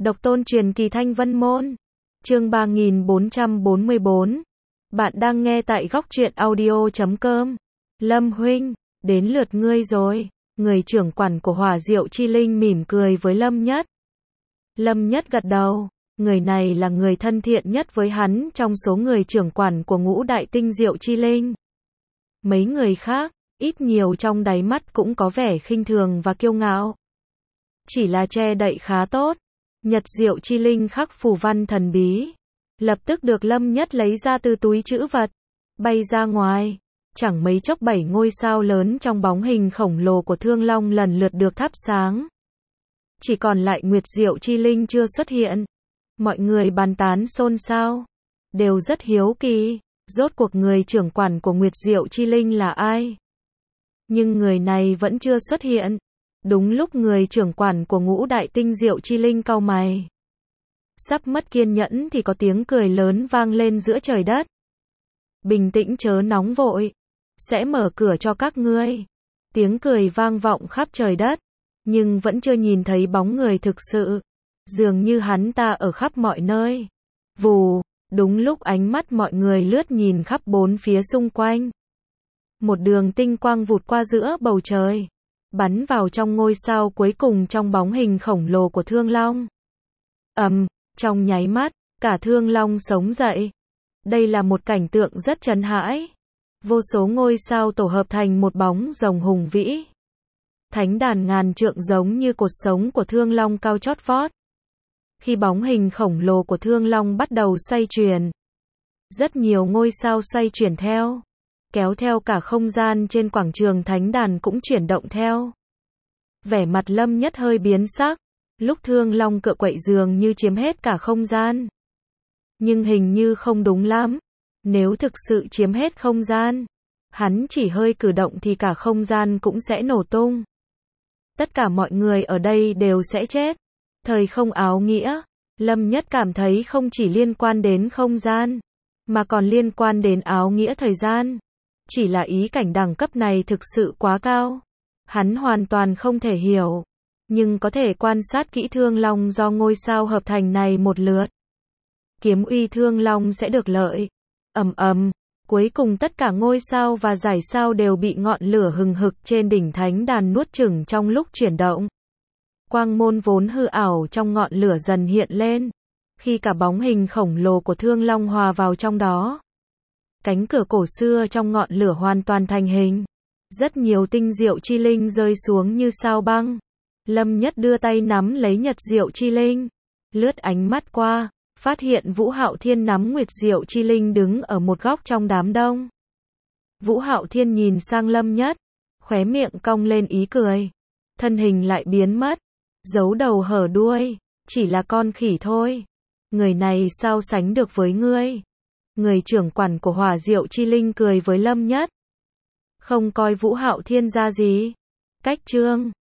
Độc tôn truyền kỳ Thanh Vân Môn. Chương 3444. Bạn đang nghe tại góc truyện audio.com. Lâm huynh, đến lượt ngươi rồi. Người trưởng quản của Hỏa Diệu Chi Linh mỉm cười với Lâm Nhất. Lâm Nhất gật đầu. Người này là người thân thiện nhất với hắn trong số người trưởng quản của Ngũ Đại Tinh Diệu Chi Linh. Mấy người khác, ít nhiều trong đáy mắt cũng có vẻ khinh thường và kiêu ngạo. Chỉ là che đậy khá tốt. Nhật Diệu Chi Linh khắc phù văn thần bí, lập tức được Lâm Nhất lấy ra từ túi trữ vật, bay ra ngoài. Chẳng mấy chốc 7 ngôi sao lớn trong bóng hình khổng lồ của Thương Long lần lượt được thắp sáng. Chỉ còn lại Nguyệt Diệu Chi Linh chưa xuất hiện. Mọi người bàn tán xôn xao, đều rất hiếu kỳ, rốt cuộc người trưởng quản của Nguyệt Diệu Chi Linh là ai? Nhưng người này vẫn chưa xuất hiện. Đúng lúc người trưởng quản của Ngũ Đại Tinh Diệu Chi Linh cau mày, sắp mất kiên nhẫn thì có tiếng cười lớn vang lên giữa trời đất. Bình tĩnh chớ nóng vội, sẽ mở cửa cho các ngươi. Tiếng cười vang vọng khắp trời đất, nhưng vẫn chưa nhìn thấy bóng người thực sự. Dường như hắn ta ở khắp mọi nơi. Vù, đúng lúc ánh mắt mọi người lướt nhìn khắp bốn phía xung quanh. Một đường tinh quang vụt qua giữa bầu trời, bắn vào trong ngôi sao cuối cùng trong bóng hình khổng lồ của Thương Long. Trong nháy mắt, cả Thương Long sống dậy. Đây là một cảnh tượng rất chấn hãi. Vô số ngôi sao tổ hợp thành một bóng rồng hùng vĩ. Thánh đàn ngàn trượng giống như cột sống của Thương Long cao chót vót. Khi bóng hình khổng lồ của Thương Long bắt đầu xoay chuyển, rất nhiều ngôi sao xoay chuyển theo, kéo theo cả không gian trên quảng trường thánh đàn cũng chuyển động theo. Vẻ mặt Lâm Nhất hơi biến sắc, lúc Thương Long cựa quậy dường như chiếm hết cả không gian. Nhưng hình như không đúng lắm, nếu thực sự chiếm hết không gian, hắn chỉ hơi cử động thì cả không gian cũng sẽ nổ tung. Tất cả mọi người ở đây đều sẽ chết. Thời không áo nghĩa, Lâm Nhất cảm thấy không chỉ liên quan đến không gian, mà còn liên quan đến áo nghĩa thời gian. Chỉ là ý cảnh đẳng cấp này thực sự quá cao. Hắn hoàn toàn không thể hiểu, nhưng có thể quan sát kỹ Thương Long do ngôi sao hợp thành này một lượt. Kiếm uy Thương Long sẽ được lợi. Cuối cùng tất cả ngôi sao và dải sao đều bị ngọn lửa hừng hực trên đỉnh thánh đàn nuốt chửng trong lúc chuyển động. Quang môn vốn hư ảo trong ngọn lửa dần hiện lên, khi cả bóng hình khổng lồ của Thương Long hòa vào trong đó. Cánh cửa cổ xưa trong ngọn lửa hoàn toàn thành hình. Rất nhiều tinh diệu chi linh rơi xuống như sao băng. Lâm Nhất đưa tay nắm lấy Nhật Diệu Chi Linh, lướt ánh mắt qua, phát hiện Vũ Hạo Thiên nắm Nguyệt Diệu Chi Linh đứng ở một góc trong đám đông. Vũ Hạo Thiên nhìn sang Lâm Nhất, khóe miệng cong lên ý cười, thân hình lại biến mất, giấu đầu hở đuôi, chỉ là con khỉ thôi. Người này sao sánh được với ngươi? Người trưởng quản của Hỏa Diệu Chi Linh cười với Lâm Nhất. Không coi Vũ Hạo Thiên ra gì. Cách chương